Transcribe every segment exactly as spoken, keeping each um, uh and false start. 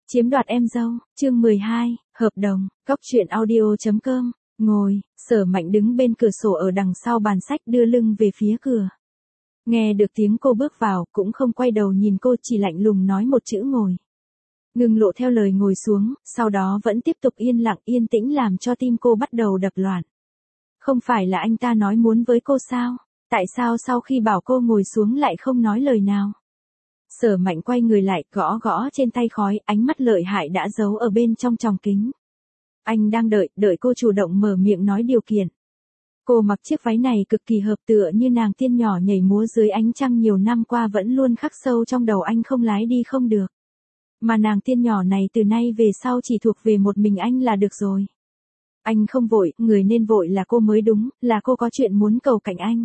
Chiếm đoạt em dâu, chương mười hai, hợp đồng, góc truyện audio chấm com, ngồi, Sở Mạnh đứng bên cửa sổ ở đằng sau bàn sách đưa lưng về phía cửa. Nghe được tiếng cô bước vào, cũng không quay đầu nhìn cô, chỉ lạnh lùng nói một chữ ngồi. Ngưng Lộ theo lời ngồi xuống, sau đó vẫn tiếp tục yên lặng yên tĩnh làm cho tim cô bắt đầu đập loạn. Không phải là anh ta nói muốn với cô sao? Tại sao sau khi bảo cô ngồi xuống lại không nói lời nào? Sở Mạnh quay người lại, gõ gõ trên tay khói, ánh mắt lợi hại đã giấu ở bên trong tròng kính. Anh đang đợi, đợi cô chủ động mở miệng nói điều kiện. Cô mặc chiếc váy này cực kỳ hợp tựa như nàng tiên nhỏ nhảy múa dưới ánh trăng nhiều năm qua vẫn luôn khắc sâu trong đầu anh không lái đi không được. Mà nàng tiên nhỏ này từ nay về sau chỉ thuộc về một mình anh là được rồi. Anh không vội, người nên vội là cô mới đúng, là cô có chuyện muốn cầu cạnh anh.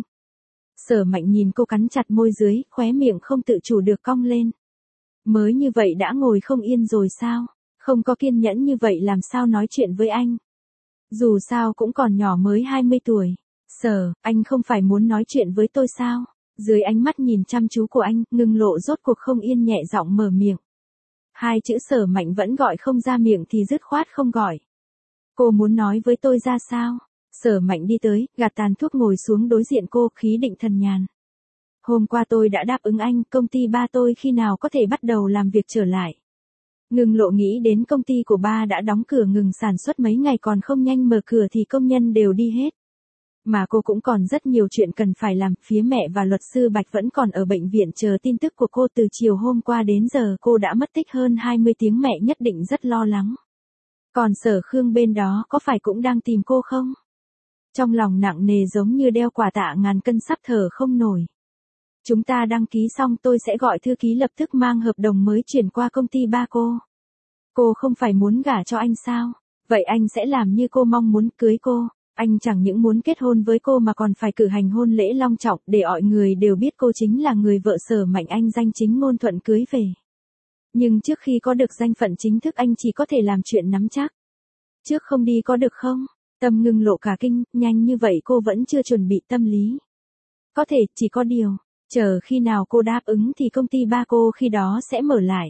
Sở Mạnh nhìn cô cắn chặt môi dưới, khóe miệng không tự chủ được cong lên. Mới như vậy đã ngồi không yên rồi sao? Không có kiên nhẫn như vậy làm sao nói chuyện với anh? Dù sao cũng còn nhỏ mới hai mươi tuổi. Sở, anh không phải muốn nói chuyện với tôi sao? Dưới ánh mắt nhìn chăm chú của anh, Ngưng Lộ rốt cuộc không yên nhẹ giọng mở miệng. Hai chữ Sở Mạnh vẫn gọi không ra miệng thì dứt khoát không gọi. Cô muốn nói với tôi ra sao? Sở Mạnh đi tới, gạt tàn thuốc ngồi xuống đối diện cô, khí định thần nhàn. Hôm qua tôi đã đáp ứng anh, công ty ba tôi khi nào có thể bắt đầu làm việc trở lại. Ngưng Lộ nghĩ đến công ty của ba đã đóng cửa ngừng sản xuất mấy ngày còn không nhanh mở cửa thì công nhân đều đi hết. Mà cô cũng còn rất nhiều chuyện cần phải làm, phía mẹ và luật sư Bạch vẫn còn ở bệnh viện chờ tin tức của cô từ chiều hôm qua đến giờ cô đã mất tích hơn hai mươi tiếng, mẹ nhất định rất lo lắng. Còn Sở Khương bên đó có phải cũng đang tìm cô không? Trong lòng nặng nề giống như đeo quả tạ ngàn cân sắp thở không nổi. Chúng ta đăng ký xong tôi sẽ gọi thư ký lập tức mang hợp đồng mới chuyển qua công ty ba cô. Cô không phải muốn gả cho anh sao? Vậy anh sẽ làm như cô mong muốn, cưới cô. Anh chẳng những muốn kết hôn với cô mà còn phải cử hành hôn lễ long trọng để mọi người đều biết cô chính là người vợ Sở Mạnh anh danh chính ngôn thuận cưới về. Nhưng trước khi có được danh phận chính thức anh chỉ có thể làm chuyện nắm chắc. Trước không đi có được không? Tâm Ngưng Lộ cả kinh, nhanh như vậy cô vẫn chưa chuẩn bị tâm lý. Có thể, chỉ có điều, chờ khi nào cô đáp ứng thì công ty ba cô khi đó sẽ mở lại.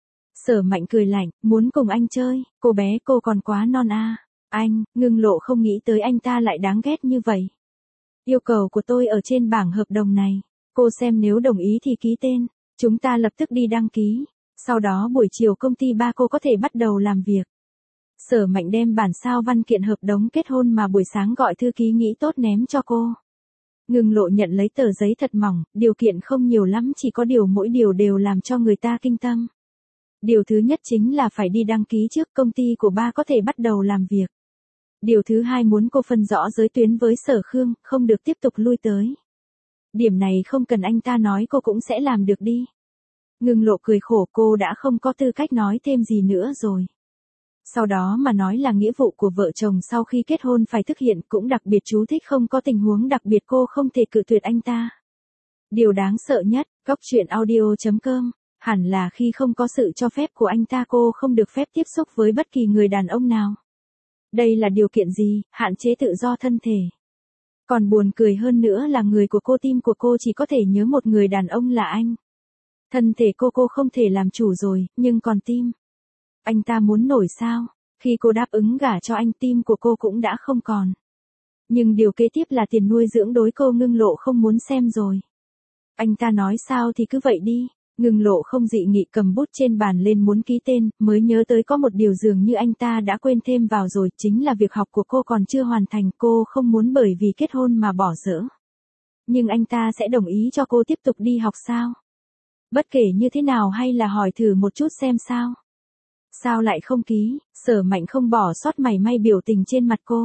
Sở Mạnh cười lạnh, muốn cùng anh chơi, cô bé cô còn quá non à. Anh, Ngưng Lộ không nghĩ tới anh ta lại đáng ghét như vậy. Yêu cầu của tôi ở trên bảng hợp đồng này, cô xem nếu đồng ý thì ký tên, chúng ta lập tức đi đăng ký, sau đó buổi chiều công ty ba cô có thể bắt đầu làm việc. Sở Mạnh đem bản sao văn kiện hợp đồng kết hôn mà buổi sáng gọi thư ký nghĩ tốt ném cho cô. Ngưng Lộ nhận lấy tờ giấy thật mỏng, điều kiện không nhiều lắm, chỉ có điều mỗi điều đều làm cho người ta kinh tâm. Điều thứ nhất chính là phải đi đăng ký trước công ty của ba có thể bắt đầu làm việc. Điều thứ hai muốn cô phân rõ giới tuyến với Sở Khương, không được tiếp tục lui tới. Điểm này không cần anh ta nói cô cũng sẽ làm được đi. Ngưng Lộ cười khổ, cô đã không có tư cách nói thêm gì nữa rồi. Sau đó mà nói là nghĩa vụ của vợ chồng sau khi kết hôn phải thực hiện, cũng đặc biệt chú thích không có tình huống đặc biệt cô không thể cự tuyệt anh ta. Điều đáng sợ nhất, góc truyện audio chấm com, hẳn là khi không có sự cho phép của anh ta cô không được phép tiếp xúc với bất kỳ người đàn ông nào. Đây là điều kiện gì, hạn chế tự do thân thể. Còn buồn cười hơn nữa là người của cô, tim của cô chỉ có thể nhớ một người đàn ông là anh. Thân thể cô cô không thể làm chủ rồi, nhưng còn tim. Anh ta muốn nổi sao? Khi cô đáp ứng gả cho anh, tim của cô cũng đã không còn. Nhưng điều kế tiếp là tiền nuôi dưỡng đối cô Ngưng Lộ không muốn xem rồi. Anh ta nói sao thì cứ vậy đi. Ngưng Lộ không dị nghị cầm bút trên bàn lên muốn ký tên, mới nhớ tới có một điều dường như anh ta đã quên thêm vào rồi, chính là việc học của cô còn chưa hoàn thành, cô không muốn bởi vì kết hôn mà bỏ dở. Nhưng anh ta sẽ đồng ý cho cô tiếp tục đi học sao? Bất kể như thế nào hay là hỏi thử một chút xem sao? Sao lại không ký? Sở Mạnh không bỏ sót mảy may biểu tình trên mặt cô.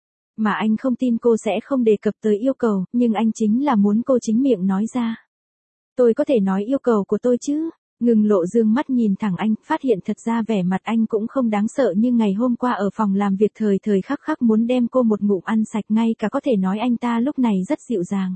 Mà anh không tin cô sẽ không đề cập tới yêu cầu, nhưng anh chính là muốn cô chính miệng nói ra. Tôi có thể nói yêu cầu của tôi chứ? Ngưng Lộ dương mắt nhìn thẳng anh, phát hiện thật ra vẻ mặt anh cũng không đáng sợ như ngày hôm qua ở phòng làm việc, thời thời khắc khắc muốn đem cô một ngụm ăn sạch, ngay cả có thể nói anh ta lúc này rất dịu dàng.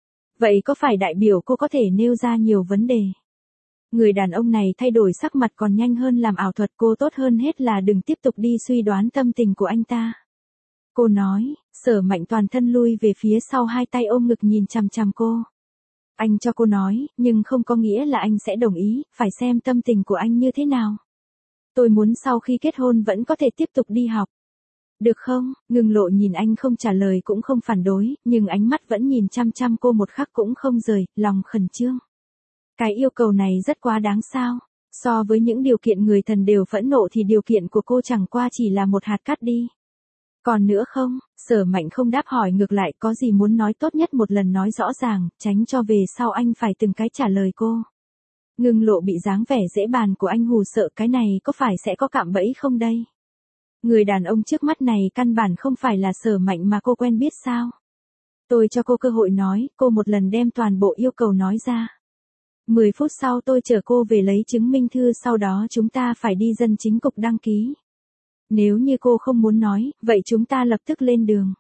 Vậy có phải đại biểu cô có thể nêu ra nhiều vấn đề? Người đàn ông này thay đổi sắc mặt còn nhanh hơn làm ảo thuật, cô tốt hơn hết là đừng tiếp tục đi suy đoán tâm tình của anh ta. Cô nói. Sở Mạnh toàn thân lui về phía sau, hai tay ôm ngực nhìn chằm chằm cô. Anh cho cô nói, nhưng không có nghĩa là anh sẽ đồng ý, phải xem tâm tình của anh như thế nào. Tôi muốn sau khi kết hôn vẫn có thể tiếp tục đi học. Được không? Ngưng Lộ nhìn anh không trả lời cũng không phản đối, nhưng ánh mắt vẫn nhìn chăm chăm cô một khắc cũng không rời, lòng khẩn trương. Cái yêu cầu này rất quá đáng sao? So với những điều kiện người thần đều phẫn nộ thì điều kiện của cô chẳng qua chỉ là một hạt cát đi. Còn nữa không? Sở Mạnh không đáp hỏi ngược lại, có gì muốn nói tốt nhất một lần nói rõ ràng, tránh cho về sau anh phải từng cái trả lời cô. Ngưng Lộ bị dáng vẻ dễ bàn của anh hù sợ, cái này có phải sẽ có cạm bẫy không đây? Người đàn ông trước mắt này căn bản không phải là Sở Mạnh mà cô quen biết sao? Tôi cho cô cơ hội nói, cô một lần đem toàn bộ yêu cầu nói ra. mười phút sau tôi chở cô về lấy chứng minh thư, sau đó chúng ta phải đi dân chính cục đăng ký. Nếu như cô không muốn nói, vậy chúng ta lập tức lên đường.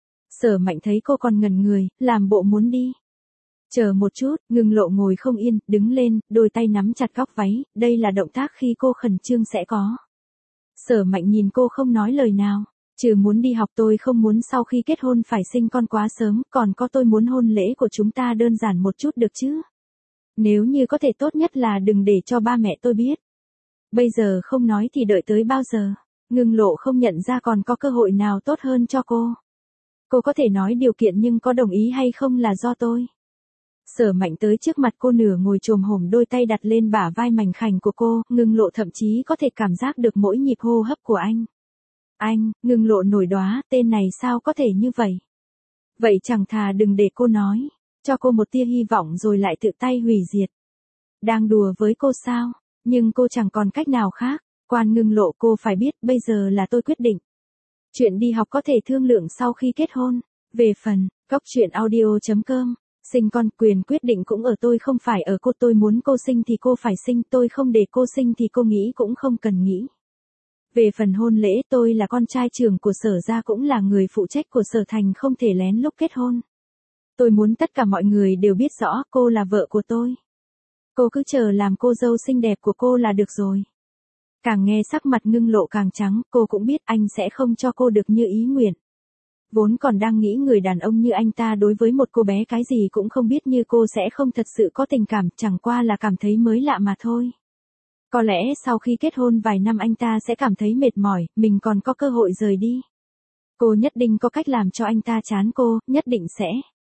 Sở Mạnh thấy cô còn ngẩn người, làm bộ muốn đi. Chờ một chút, Ngưng Lộ ngồi không yên, đứng lên, đôi tay nắm chặt góc váy, đây là động tác khi cô khẩn trương sẽ có. Sở Mạnh nhìn cô không nói lời nào, trừ muốn đi học tôi không muốn sau khi kết hôn phải sinh con quá sớm, còn có tôi muốn hôn lễ của chúng ta đơn giản một chút được chứ. Nếu như có thể tốt nhất là đừng để cho ba mẹ tôi biết. Bây giờ không nói thì đợi tới bao giờ? Ngưng Lộ không nhận ra còn có cơ hội nào tốt hơn cho cô. Cô có thể nói điều kiện nhưng có đồng ý hay không là do tôi. Sở Mạnh tới trước mặt cô nửa ngồi chồm hổm, đôi tay đặt lên bả vai mảnh khảnh của cô, Ngưng Lộ thậm chí có thể cảm giác được mỗi nhịp hô hấp của anh. Anh, Ngưng Lộ nổi đoá, tên này sao có thể như vậy? Vậy chẳng thà đừng để cô nói, cho cô một tia hy vọng rồi lại tự tay hủy diệt. Đang đùa với cô sao? Nhưng cô chẳng còn cách nào khác. Quan Ngưng Lộ, cô phải biết, bây giờ là tôi quyết định. Chuyện đi học có thể thương lượng sau khi kết hôn. Về phần, góc chuyện audio chấm com, sinh con, quyền quyết định cũng ở tôi không phải ở cô, tôi muốn cô sinh thì cô phải sinh, tôi không để cô sinh thì cô nghĩ cũng không cần nghĩ. Về phần hôn lễ, tôi là con trai trưởng của Sở gia cũng là người phụ trách của Sở Thành, không thể lén lúc kết hôn. Tôi muốn tất cả mọi người đều biết rõ cô là vợ của tôi. Cô cứ chờ làm cô dâu xinh đẹp của cô là được rồi. Càng nghe sắc mặt Ngưng Lộ càng trắng, cô cũng biết anh sẽ không cho cô được như ý nguyện. Vốn còn đang nghĩ người đàn ông như anh ta đối với một cô bé cái gì cũng không biết như cô sẽ không thật sự có tình cảm, chẳng qua là cảm thấy mới lạ mà thôi. Có lẽ sau khi kết hôn vài năm anh ta sẽ cảm thấy mệt mỏi, mình còn có cơ hội rời đi. Cô nhất định có cách làm cho anh ta chán cô, nhất định sẽ.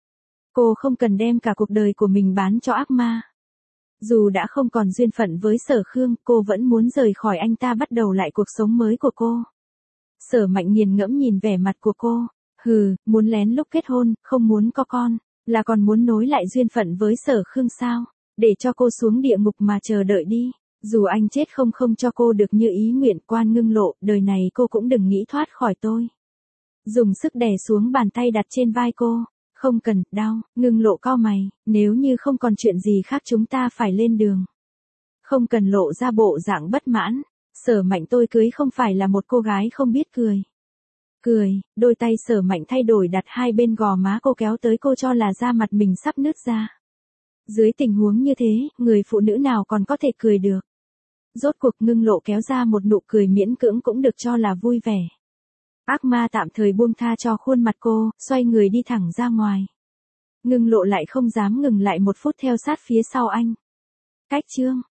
Cô không cần đem cả cuộc đời của mình bán cho ác ma. Dù đã không còn duyên phận với Sở Khương, cô vẫn muốn rời khỏi anh ta, bắt đầu lại cuộc sống mới của cô. Sở Mạnh nghiền ngẫm nhìn vẻ mặt của cô. Hừ, muốn lén lúc kết hôn, không muốn có con, là còn muốn nối lại duyên phận với Sở Khương sao? Để cho cô xuống địa ngục mà chờ đợi đi. Dù anh chết không không cho cô được như ý nguyện, Quan Ngưng Lộ, đời này cô cũng đừng nghĩ thoát khỏi tôi. Dùng sức đè xuống bàn tay đặt trên vai cô. Không cần, đau. Ngưng Lộ cau mày, nếu như không còn chuyện gì khác chúng ta phải lên đường. Không cần lộ ra bộ dạng bất mãn. Sở Mạnh, tôi cưới không phải là một cô gái không biết cười. Cười, đôi tay Sở Mạnh thay đổi đặt hai bên gò má cô, kéo tới cô cho là da mặt mình sắp nứt ra. Dưới tình huống như thế, người phụ nữ nào còn có thể cười được. Rốt cuộc Ngưng Lộ kéo ra một nụ cười miễn cưỡng cũng được cho là vui vẻ. Ác ma tạm thời buông tha cho khuôn mặt cô, xoay người đi thẳng ra ngoài. Ngưng Lộ lại không dám ngừng lại một phút theo sát phía sau anh. Cách chương